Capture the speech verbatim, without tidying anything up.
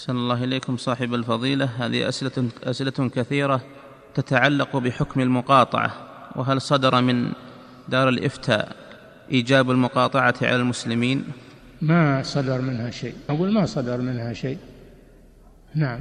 أحسن الله إليكم صاحب الفضيلة. هذه أسئلة, أسئلة كثيرة تتعلق بحكم المقاطعة، وهل صدر من دار الإفتاء إيجاب المقاطعة على المسلمين؟ ما صدر منها شيء، أقول ما صدر منها شيء. نعم.